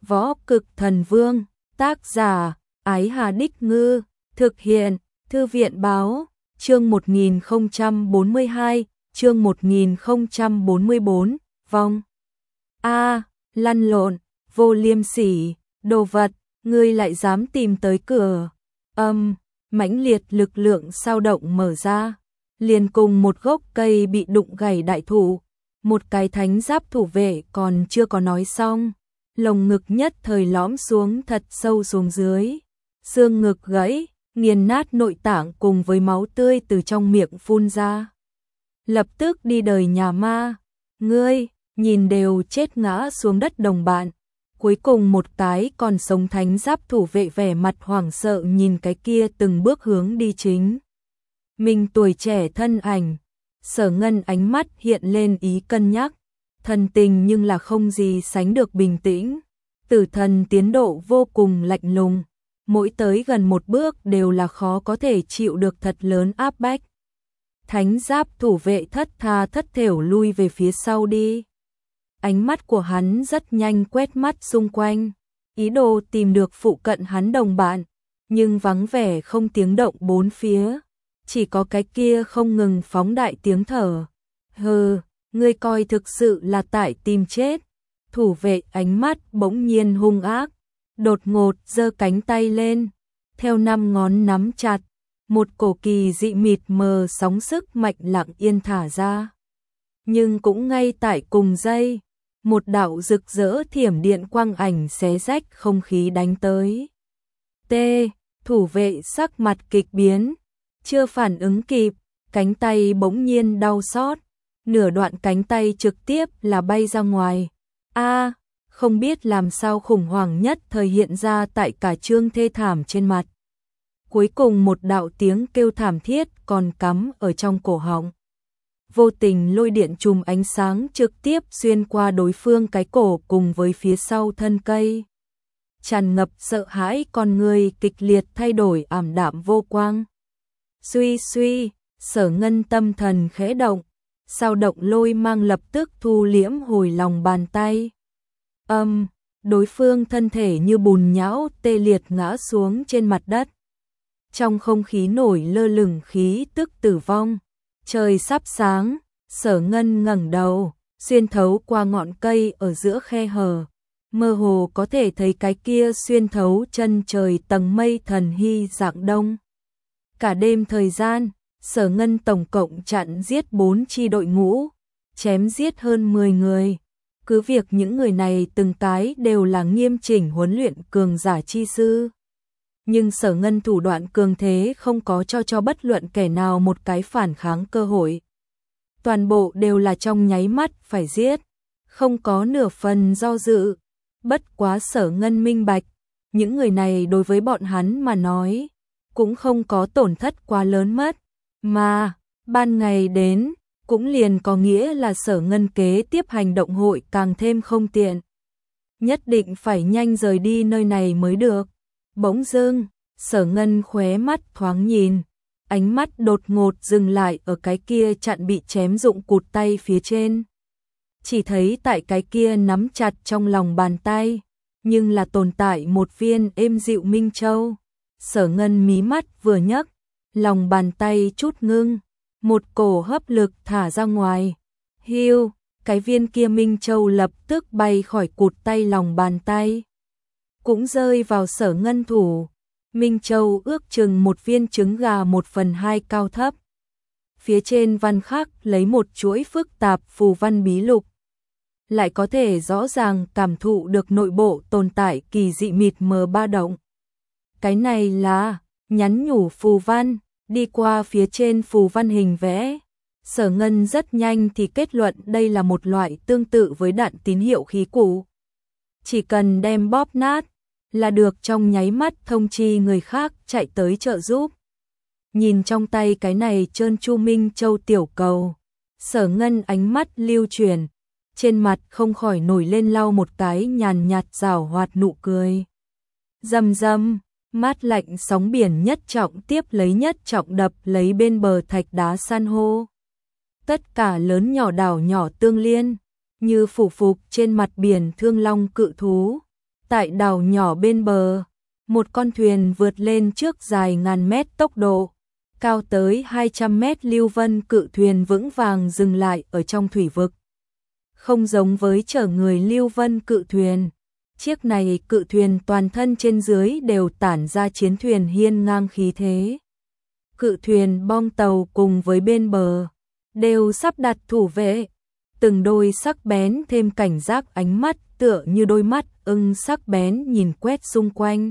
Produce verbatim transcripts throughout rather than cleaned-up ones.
Võ Cực Thần Vương, tác giả, Ái Hà Đích Ngư, thực hiện, Thư viện Báo, chương một nghìn không trăm bốn mươi hai, chương một nghìn không trăm bốn mươi bốn, vong. A, lăn lộn, vô liêm sỉ, đồ vật, ngươi lại dám tìm tới cửa. Âm, mãnh liệt lực lượng sao động mở ra, liền cùng một gốc cây bị đụng gãy đại thụ, một cái thánh giáp thủ vệ còn chưa có nói xong, lồng ngực nhất thời lõm xuống thật sâu xuống dưới, xương ngực gãy, nghiền nát nội tạng cùng với máu tươi từ trong miệng phun ra. Lập tức đi đời nhà ma, ngươi, nhìn đều chết ngã xuống đất đồng bạn. Cuối cùng một cái còn sống thánh giáp thủ vệ vẻ mặt hoảng sợ nhìn cái kia từng bước hướng đi chính. Mình tuổi trẻ thân ảnh, Sở Ngân ánh mắt hiện lên ý cân nhắc, thần tình nhưng là không gì sánh được bình tĩnh. Tử thần tiến độ vô cùng lạnh lùng, mỗi tới gần một bước đều là khó có thể chịu được thật lớn áp bách. Thánh giáp thủ vệ thất tha thất thểu lui về phía sau đi. Ánh mắt của hắn rất nhanh quét mắt xung quanh, ý đồ tìm được phụ cận hắn đồng bạn, nhưng vắng vẻ không tiếng động bốn phía, chỉ có cái kia không ngừng phóng đại tiếng thở. Hừ, ngươi coi thực sự là tại tìm chết. Thủ vệ ánh mắt bỗng nhiên hung ác, đột ngột giơ cánh tay lên, theo năm ngón nắm chặt, một cổ kỳ dị mịt mờ sóng sức mạnh lặng yên thả ra. Nhưng cũng ngay tại cùng giây, một đạo rực rỡ thiểm điện quang ảnh xé rách không khí đánh tới. T, thủ vệ sắc mặt kịch biến, chưa phản ứng kịp, cánh tay bỗng nhiên đau xót, nửa đoạn cánh tay trực tiếp là bay ra ngoài. A, không biết làm sao khủng hoảng nhất thời hiện ra tại cả trương thê thảm trên mặt. Cuối cùng một đạo tiếng kêu thảm thiết còn cắm ở trong cổ họng. Vô tình lôi điện chùm ánh sáng trực tiếp xuyên qua đối phương cái cổ cùng với phía sau thân cây. Tràn ngập sợ hãi con người kịch liệt thay đổi ảm đạm vô quang. Suy suy, Sở Ngân tâm thần khẽ động, sao động lôi mang lập tức thu liễm hồi lòng bàn tay. Âm, đối phương thân thể như bùn nhão tê liệt ngã xuống trên mặt đất. Trong không khí nổi lơ lửng khí tức tử vong. Trời sắp sáng, Sở Ngân ngẩng đầu, xuyên thấu qua ngọn cây ở giữa khe hở, mơ hồ có thể thấy cái kia xuyên thấu chân trời tầng mây thần hy dạng đông. Cả đêm thời gian, Sở Ngân tổng cộng chặn giết bốn chi đội ngũ, chém giết hơn mười người. Cứ việc những người này từng cái đều là nghiêm chỉnh huấn luyện cường giả chi sư. Nhưng Sở Ngân thủ đoạn cường thế không có cho cho bất luận kẻ nào một cái phản kháng cơ hội. Toàn bộ đều là trong nháy mắt phải giết, không có nửa phần do dự. Bất quá Sở Ngân minh bạch, những người này đối với bọn hắn mà nói, cũng không có tổn thất quá lớn mất. Mà, ban ngày đến, cũng liền có nghĩa là Sở Ngân kế tiếp hành động hội càng thêm không tiện. Nhất định phải nhanh rời đi nơi này mới được. Bỗng dưng, Sở Ngân khóe mắt thoáng nhìn, ánh mắt đột ngột dừng lại ở cái kia chặn bị chém dụng cụt tay phía trên. Chỉ thấy tại cái kia nắm chặt trong lòng bàn tay, nhưng là tồn tại một viên êm dịu minh châu. Sở Ngân mí mắt vừa nhấc, lòng bàn tay chút ngưng, một cổ hấp lực thả ra ngoài. Hiu, cái viên kia minh châu lập tức bay khỏi cụt tay lòng bàn tay, cũng rơi vào Sở Ngân thủ. Minh châu ước chừng một viên trứng gà một phần hai cao thấp. Phía trên văn khắc lấy một chuỗi phức tạp phù văn bí lục. Lại có thể rõ ràng cảm thụ được nội bộ tồn tại kỳ dị mịt mờ ba động. Cái này là nhắn nhủ phù văn, đi qua phía trên phù văn hình vẽ. Sở Ngân rất nhanh thì kết luận đây là một loại tương tự với đạn tín hiệu khí cụ. Chỉ cần đem bóp nát, là được trong nháy mắt thông chi người khác chạy tới trợ giúp. Nhìn trong tay cái này trơn tru minh châu tiểu cầu, Sở Ngân ánh mắt lưu chuyển, trên mặt không khỏi nổi lên lau một cái nhàn nhạt giảo hoạt nụ cười. Rầm rầm, mát lạnh sóng biển nhất trọng tiếp lấy nhất trọng đập lấy bên bờ thạch đá san hô. Tất cả lớn nhỏ đảo nhỏ tương liên, như phủ phục trên mặt biển thương long cự thú. Tại đảo nhỏ bên bờ, một con thuyền vượt lên trước dài ngàn mét tốc độ, cao tới hai trăm mét lưu vân cự thuyền vững vàng dừng lại ở trong thủy vực. Không giống với chở người lưu vân cự thuyền, chiếc này cự thuyền toàn thân trên dưới đều tản ra chiến thuyền hiên ngang khí thế. Cự thuyền bong tàu cùng với bên bờ đều sắp đặt thủ vệ, từng đôi sắc bén thêm cảnh giác ánh mắt tựa như đôi mắt ưng sắc bén nhìn quét xung quanh.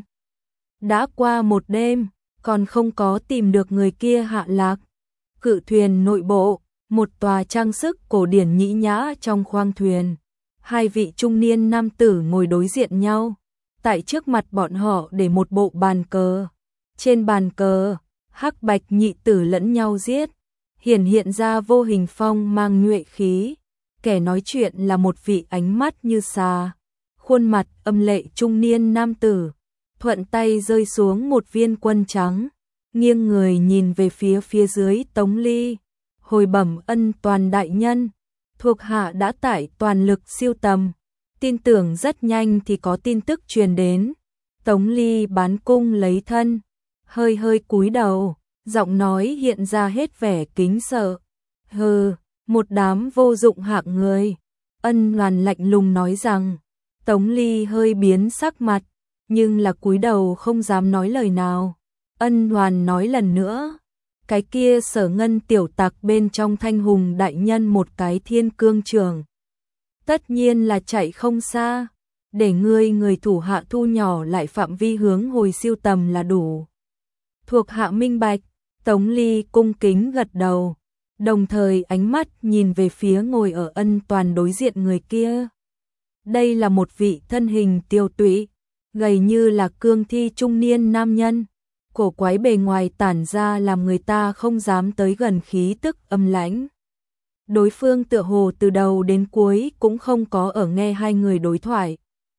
Đã qua một đêm, còn không có tìm được người kia hạ lạc. Cự thuyền nội bộ, một tòa trang sức cổ điển nhĩ nhã trong khoang thuyền. Hai vị trung niên nam tử ngồi đối diện nhau. Tại trước mặt bọn họ để một bộ bàn cờ. Trên bàn cờ, hắc bạch nhị tử lẫn nhau giết. Hiển hiện ra vô hình phong mang nhuệ khí. Kẻ nói chuyện là một vị ánh mắt như xà. Khuôn mặt âm lệ trung niên nam tử. Thuận tay rơi xuống một viên quân trắng. Nghiêng người nhìn về phía phía dưới Tống Ly. Hồi bẩm Ân Toàn đại nhân. Thuộc hạ đã tải toàn lực siêu tầm. Tin tưởng rất nhanh thì có tin tức truyền đến. Tống Ly bán cung lấy thân. Hơi hơi cúi đầu. Giọng nói hiện ra hết vẻ kính sợ. Hừ, một đám vô dụng hạng người. Ân Loàn lạnh lùng nói rằng. Tống Ly hơi biến sắc mặt, nhưng là cúi đầu không dám nói lời nào. Ân Loàn nói lần nữa. Cái kia Sở Ngân tiểu tặc bên trong Thanh Hùng đại nhân một cái thiên cương trường. Tất nhiên là chạy không xa. Để ngươi người thủ hạ thu nhỏ lại phạm vi hướng hồi siêu tầm là đủ. Thuộc hạ minh bạch. Tống Ly cung kính gật đầu. Đồng thời ánh mắt nhìn về phía ngồi ở Ân Toàn đối diện người kia. Đây là một vị thân hình tiêu tụy, gầy như là cương thi trung niên nam nhân. Cổ quái bề ngoài tản ra làm người ta không dám tới gần khí tức âm lãnh. Đối phương tựa hồ từ đầu đến cuối cũng không có ở nghe hai người đối thoại.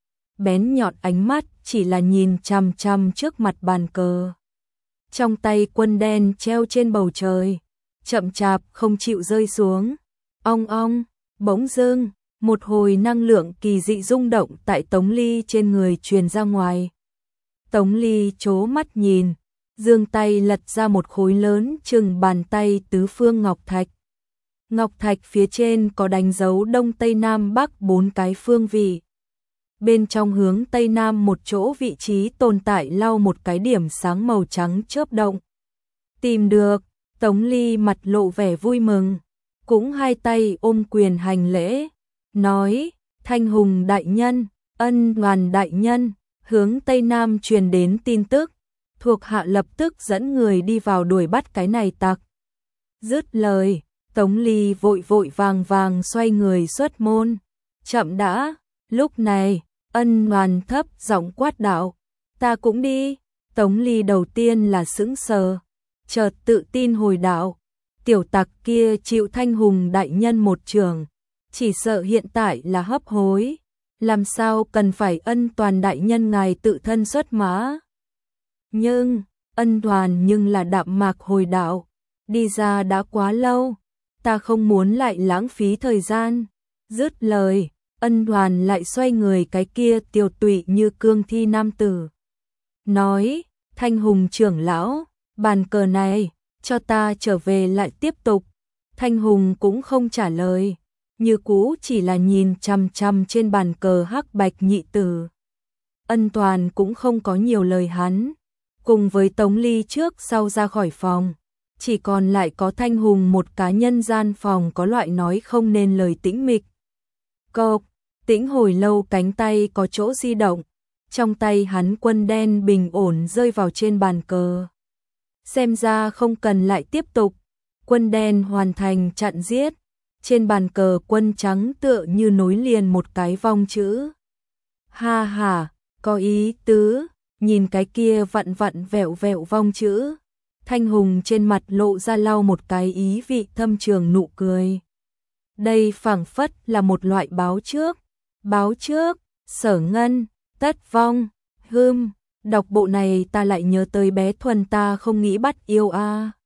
Bén nhọn ánh mắt chỉ là nhìn chằm chằm trước mặt bàn cờ. Trong tay quân đen treo trên bầu trời, chậm chạp không chịu rơi xuống. Ong ong, bỗng dưng, một hồi năng lượng kỳ dị rung động tại Tống Ly trên người truyền ra ngoài. Tống Ly chố mắt nhìn, giương tay lật ra một khối lớn chừng bàn tay tứ phương ngọc thạch. Ngọc thạch phía trên có đánh dấu đông tây nam bắc bốn cái phương vị. Bên trong hướng tây nam một chỗ vị trí tồn tại lau một cái điểm sáng màu trắng chớp động. Tìm được, Tống Ly mặt lộ vẻ vui mừng, cũng hai tay ôm quyền hành lễ, nói: Thanh Hùng đại nhân, Ân Loàn đại nhân, hướng tây nam truyền đến tin tức, thuộc hạ lập tức dẫn người đi vào đuổi bắt cái này tặc. Dứt lời, Tống Ly vội vội vàng vàng xoay người xuất môn. Chậm đã, lúc này, Ân Loàn thấp giọng quát đạo: Ta cũng đi. Tống Ly đầu tiên là sững sờ, chợt tự tin hồi đạo: Tiểu tặc kia chịu Thanh Hùng đại nhân một trường, chỉ sợ hiện tại là hấp hối, làm sao cần phải Ân Toàn đại nhân ngài tự thân xuất mã. Nhưng, Ân Toàn nhưng là đạm mạc hồi đạo: Đi ra đã quá lâu, ta không muốn lại lãng phí thời gian. Dứt lời, Ân Đoàn lại xoay người cái kia tiêu tụy như cương thi nam tử. Nói: Thanh Hùng trưởng lão, bàn cờ này, cho ta trở về lại tiếp tục. Thanh Hùng cũng không trả lời, như cũ chỉ là nhìn chằm chằm trên bàn cờ hắc bạch nhị tử. Ân Toàn cũng không có nhiều lời hắn, cùng với Tống Ly trước sau ra khỏi phòng. Chỉ còn lại có Thanh Hùng một cá nhân gian phòng có loại nói không nên lời tĩnh mịch. Cộp, tĩnh hồi lâu cánh tay có chỗ di động, trong tay hắn quân đen bình ổn rơi vào trên bàn cờ. Xem ra không cần lại tiếp tục, quân đen hoàn thành chặn giết, trên bàn cờ quân trắng tựa như nối liền một cái vong chữ. Ha ha, có ý tứ, nhìn cái kia vặn vặn vẹo vẹo vong chữ. Thanh Hùng trên mặt lộ ra lau một cái ý vị thâm trường nụ cười. Đây phảng phất là một loại báo trước. Báo trước, Sở Ngân, tất vong, hưm, đọc bộ này ta lại nhớ tới bé Thuần ta không nghĩ bắt yêu a. À.